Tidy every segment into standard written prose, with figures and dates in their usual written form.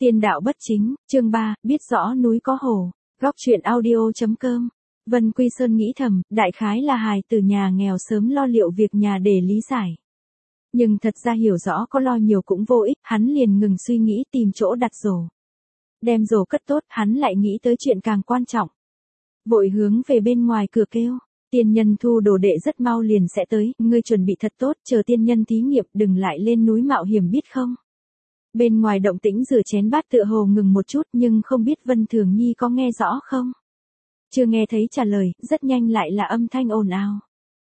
Tiên đạo bất chính, chương 3, biết rõ núi có hồ. Góc truyện audio.com. Vân Quy Sơn nghĩ thầm, đại khái là hài từ nhà nghèo sớm lo liệu việc nhà để lý giải. Nhưng thật ra hiểu rõ có lo nhiều cũng vô ích, hắn liền ngừng suy nghĩ tìm chỗ đặt rổ. Đem rổ cất tốt, hắn lại nghĩ tới chuyện càng quan trọng. Vội hướng về bên ngoài cửa kêu, tiên nhân thu đồ đệ rất mau liền sẽ tới, ngươi chuẩn bị thật tốt, chờ tiên nhân thí nghiệm, đừng lại lên núi mạo hiểm biết không. Bên ngoài động tĩnh rửa chén bát tựa hồ ngừng một chút nhưng không biết Vân Thường Nhi có nghe rõ không? Chưa nghe thấy trả lời, rất nhanh lại là âm thanh ồn ào.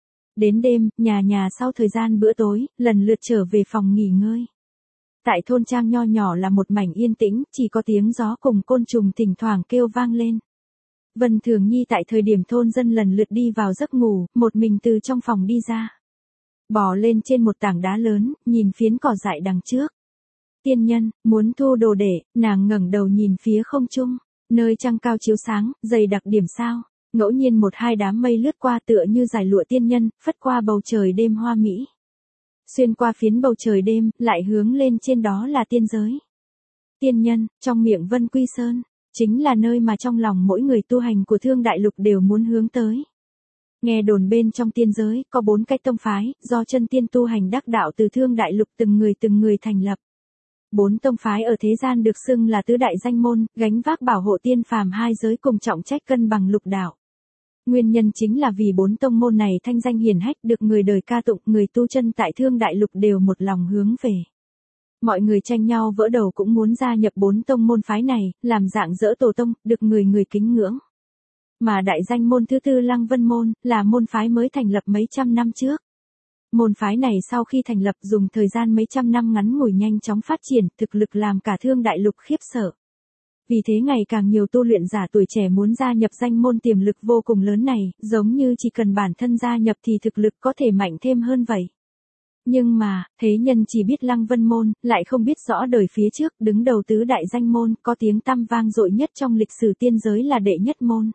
Đến đêm, nhà sau thời gian bữa tối, lần lượt trở về phòng nghỉ ngơi. Tại thôn trang nho nhỏ là một mảnh yên tĩnh, chỉ có tiếng gió cùng côn trùng thỉnh thoảng kêu vang lên. Vân Thường Nhi tại thời điểm thôn dân lần lượt đi vào giấc ngủ, một mình từ trong phòng đi ra. Bò lên trên một tảng đá lớn, nhìn phiến cỏ dại đằng trước. Tiên nhân, muốn thu đồ đệ, nàng ngẩng đầu nhìn phía không trung, nơi trăng cao chiếu sáng, dày đặc điểm sao, ngẫu nhiên một hai đám mây lướt qua tựa như dải lụa tiên nhân, phất qua bầu trời đêm hoa mỹ. Xuyên qua phiến bầu trời đêm, lại hướng lên trên đó là tiên giới. Tiên nhân, trong miệng Vân Quy Sơn, chính là nơi mà trong lòng mỗi người tu hành của Thương Đại Lục đều muốn hướng tới. Nghe đồn bên trong tiên giới, có 4 cái tông phái, do chân tiên tu hành đắc đạo từ Thương Đại Lục từng người thành lập. 4 tông phái ở thế gian được xưng là tứ đại danh môn, gánh vác bảo hộ tiên phàm hai giới cùng trọng trách cân bằng lục đạo. Nguyên nhân chính là vì 4 tông môn này thanh danh hiển hách được người đời ca tụng, người tu chân tại Thương Đại Lục đều một lòng hướng về. Mọi người tranh nhau vỡ đầu cũng muốn gia nhập 4 tông môn phái này, làm dạng dỡ tổ tông, được người kính ngưỡng. Mà đại danh môn thứ tư Lăng Vân Môn, là môn phái mới thành lập mấy trăm năm trước. Môn phái này sau khi thành lập dùng thời gian mấy trăm năm ngắn ngủi nhanh chóng phát triển, thực lực làm cả Thương Đại Lục khiếp sợ. Vì thế ngày càng nhiều tu luyện giả tuổi trẻ muốn gia nhập danh môn tiềm lực vô cùng lớn này, giống như chỉ cần bản thân gia nhập thì thực lực có thể mạnh thêm hơn vậy. Nhưng mà, thế nhân chỉ biết Lăng Vân Môn, lại không biết rõ đời phía trước, đứng đầu tứ đại danh môn, có tiếng tăm vang dội nhất trong lịch sử tiên giới là đệ nhất môn.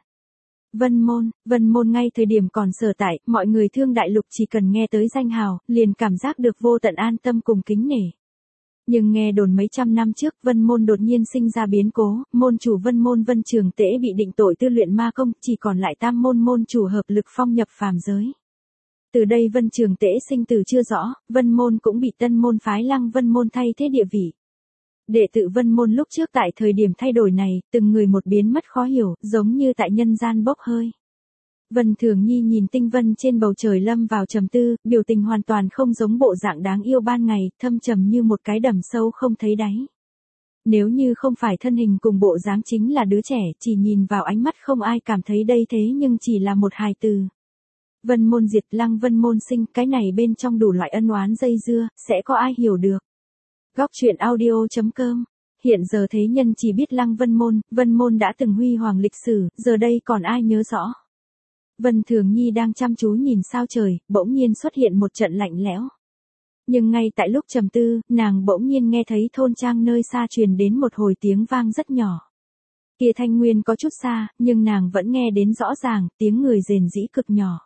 Vân Môn ngay thời điểm còn sở tại, mọi người Thương Đại Lục chỉ cần nghe tới danh hào, liền cảm giác được vô tận an tâm cùng kính nể. Nhưng nghe đồn mấy trăm năm trước, Vân Môn đột nhiên sinh ra biến cố, môn chủ Vân Môn Vân Trường Tễ bị định tội tư luyện ma công, chỉ còn lại tam môn chủ hợp lực phong nhập phàm giới. Từ đây Vân Trường Tễ sinh tử chưa rõ, Vân Môn cũng bị tân môn phái Lăng Vân Môn thay thế địa vị. Đệ tử Vân Môn lúc trước tại thời điểm thay đổi này, từng người một biến mất khó hiểu, giống như tại nhân gian bốc hơi. Vân Thường Nhi nhìn tinh vân trên bầu trời lâm vào trầm tư, biểu tình hoàn toàn không giống bộ dạng đáng yêu ban ngày, thâm trầm như một cái đầm sâu không thấy đáy. Nếu như không phải thân hình cùng bộ dáng chính là đứa trẻ, chỉ nhìn vào ánh mắt không ai cảm thấy đây thế nhưng chỉ là một hài từ. Vân Môn diệt Lăng Vân Môn sinh, cái này bên trong đủ loại ân oán dây dưa, sẽ có ai hiểu được. Góc truyện audio.com. Hiện giờ thế nhân chỉ biết Lăng Vân Môn đã từng huy hoàng lịch sử, giờ đây còn ai nhớ rõ. Vân Thường Nhi đang chăm chú nhìn sao trời, bỗng nhiên xuất hiện một trận lạnh lẽo. Nhưng ngay tại lúc trầm tư, nàng bỗng nhiên nghe thấy thôn trang nơi xa truyền đến một hồi tiếng vang rất nhỏ. Kia thanh nguyên có chút xa, nhưng nàng vẫn nghe đến rõ ràng, tiếng người rền rĩ cực nhỏ.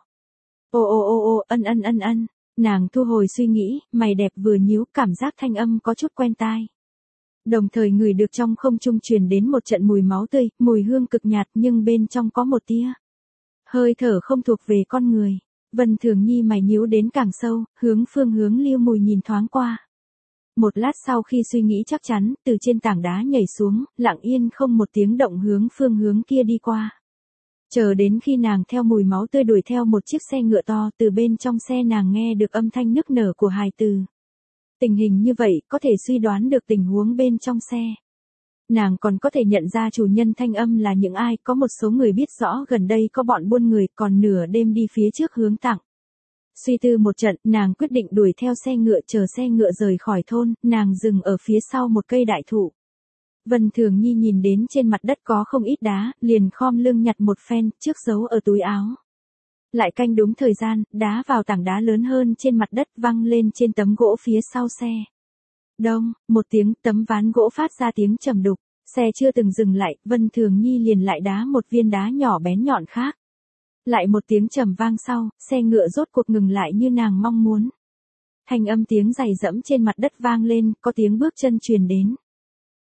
Ân. Nàng thu hồi suy nghĩ, mày đẹp vừa nhíu, cảm giác thanh âm có chút quen tai. Đồng thời ngửi được trong không trung truyền đến một trận mùi máu tươi, mùi hương cực nhạt nhưng bên trong có một tia hơi thở không thuộc về con người. Vân Thường Nhi mày nhíu đến càng sâu, phương hướng Lưu Mùi nhìn thoáng qua. Một lát sau khi suy nghĩ chắc chắn, từ trên tảng đá nhảy xuống, lặng yên không một tiếng động phương hướng kia đi qua. Chờ đến khi nàng theo mùi máu tươi đuổi theo một chiếc xe ngựa to, từ bên trong xe nàng nghe được âm thanh nức nở của hài từ. Tình hình như vậy, có thể suy đoán được tình huống bên trong xe. Nàng còn có thể nhận ra chủ nhân thanh âm là những ai, có một số người biết rõ gần đây có bọn buôn người, còn nửa đêm đi phía trước hướng tặng. Suy tư một trận, nàng quyết định đuổi theo xe ngựa, chờ xe ngựa rời khỏi thôn, nàng dừng ở phía sau một cây đại thụ. Vân Thường Nhi nhìn đến trên mặt đất có không ít đá, liền khom lưng nhặt một phen, trước giấu ở túi áo. Lại canh đúng thời gian, đá vào tảng đá lớn hơn trên mặt đất văng lên trên tấm gỗ phía sau xe. Đông, một tiếng, tấm ván gỗ phát ra tiếng trầm đục, xe chưa từng dừng lại, Vân Thường Nhi liền lại đá một viên đá nhỏ bén nhọn khác. Lại một tiếng trầm vang sau, xe ngựa rốt cuộc ngừng lại như nàng mong muốn. Thanh âm tiếng giày dẫm trên mặt đất vang lên, có tiếng bước chân truyền đến.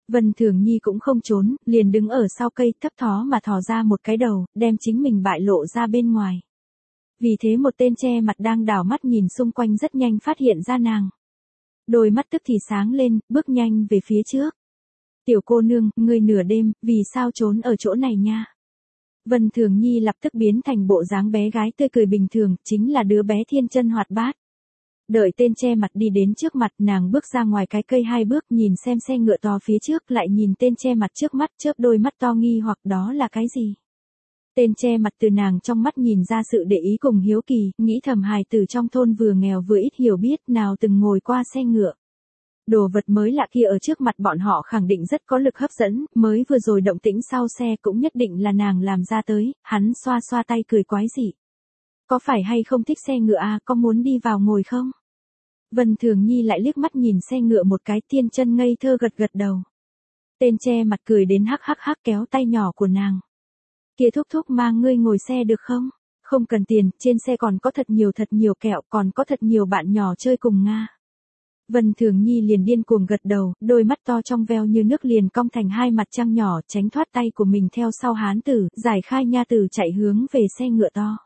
Vân Thường Nhi cũng không trốn, liền đứng ở sau cây thấp thó mà thò ra một cái đầu, đem chính mình bại lộ ra bên ngoài. Vì thế một tên che mặt đang đảo mắt nhìn xung quanh rất nhanh phát hiện ra nàng. Đôi mắt tức thì sáng lên, bước nhanh về phía trước. Tiểu cô nương, ngươi nửa đêm, vì sao trốn ở chỗ này nha? Vân Thường Nhi lập tức biến thành bộ dáng bé gái tươi cười bình thường, chính là đứa bé thiên chân hoạt bát. Đợi tên che mặt đi đến trước mặt, nàng bước ra ngoài cái cây 2 bước, nhìn xem xe ngựa to phía trước, lại nhìn tên che mặt trước mắt, chớp đôi mắt to nghi hoặc đó là cái gì. Tên che mặt từ nàng trong mắt nhìn ra sự để ý cùng hiếu kỳ, nghĩ thầm hài tử trong thôn vừa nghèo vừa ít hiểu biết, nào từng ngồi qua xe ngựa. Đồ vật mới lạ kia ở trước mặt bọn họ khẳng định rất có lực hấp dẫn, mới vừa rồi động tĩnh sau xe cũng nhất định là nàng làm ra tới, hắn xoa xoa tay cười quái dị. Có phải hay không thích xe ngựa à, có muốn đi vào ngồi không? Vân Thường Nhi lại liếc mắt nhìn xe ngựa một cái, thiên chân ngây thơ gật gật đầu. Tên che mặt cười đến hắc hắc hắc kéo tay nhỏ của nàng. Kia thúc thúc mang ngươi ngồi xe được không? Không cần tiền, trên xe còn có thật nhiều kẹo, còn có thật nhiều bạn nhỏ chơi cùng Nga. Vân Thường Nhi liền điên cuồng gật đầu, đôi mắt to trong veo như nước liền cong thành 2 mặt trăng nhỏ, tránh thoát tay của mình theo sau hán tử, giải khai nha tử chạy hướng về xe ngựa to.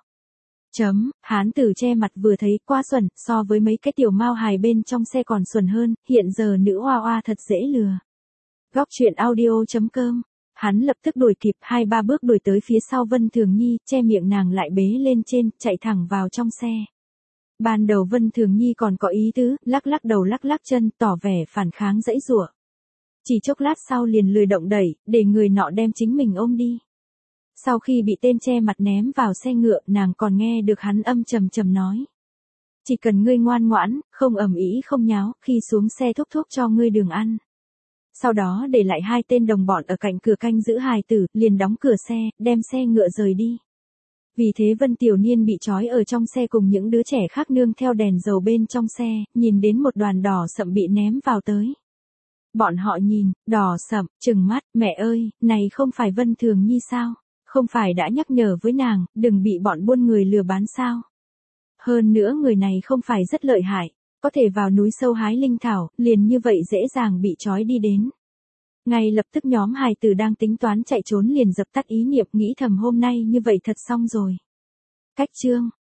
Hán tử che mặt vừa thấy quá xuẩn, so với mấy cái tiểu mao hài bên trong xe còn xuẩn hơn, hiện giờ nữ oa oa thật dễ lừa. Góc truyện audio.com. Hắn lập tức đuổi kịp 2-3 bước đuổi tới phía sau Vân Thường Nhi, che miệng nàng lại bế lên trên, chạy thẳng vào trong xe. Ban đầu Vân Thường Nhi còn có ý tứ, lắc lắc đầu lắc lắc chân, tỏ vẻ phản kháng dãy giụa. Chỉ chốc lát sau liền lười động đẩy, để người nọ đem chính mình ôm đi. Sau khi bị tên che mặt ném vào xe ngựa, nàng còn nghe được hắn âm trầm trầm nói. Chỉ cần ngươi ngoan ngoãn, không ầm ĩ không nháo, khi xuống xe thúc thúc cho ngươi đường ăn. Sau đó để lại 2 tên đồng bọn ở cạnh cửa canh giữ hài tử, liền đóng cửa xe, đem xe ngựa rời đi. Vì thế Vân Tiểu Niên bị trói ở trong xe cùng những đứa trẻ khác nương theo đèn dầu bên trong xe, nhìn đến một đoàn đỏ sậm bị ném vào tới. Bọn họ nhìn, đỏ sậm, trừng mắt, mẹ ơi, này không phải Vân Thường Nhi sao? Không phải đã nhắc nhở với nàng, đừng bị bọn buôn người lừa bán sao? Hơn nữa người này không phải rất lợi hại, có thể vào núi sâu hái linh thảo, liền như vậy dễ dàng bị trói đi đến. Ngay lập tức nhóm hài tử đang tính toán chạy trốn liền dập tắt ý niệm, nghĩ thầm hôm nay như vậy thật xong rồi. Cách chương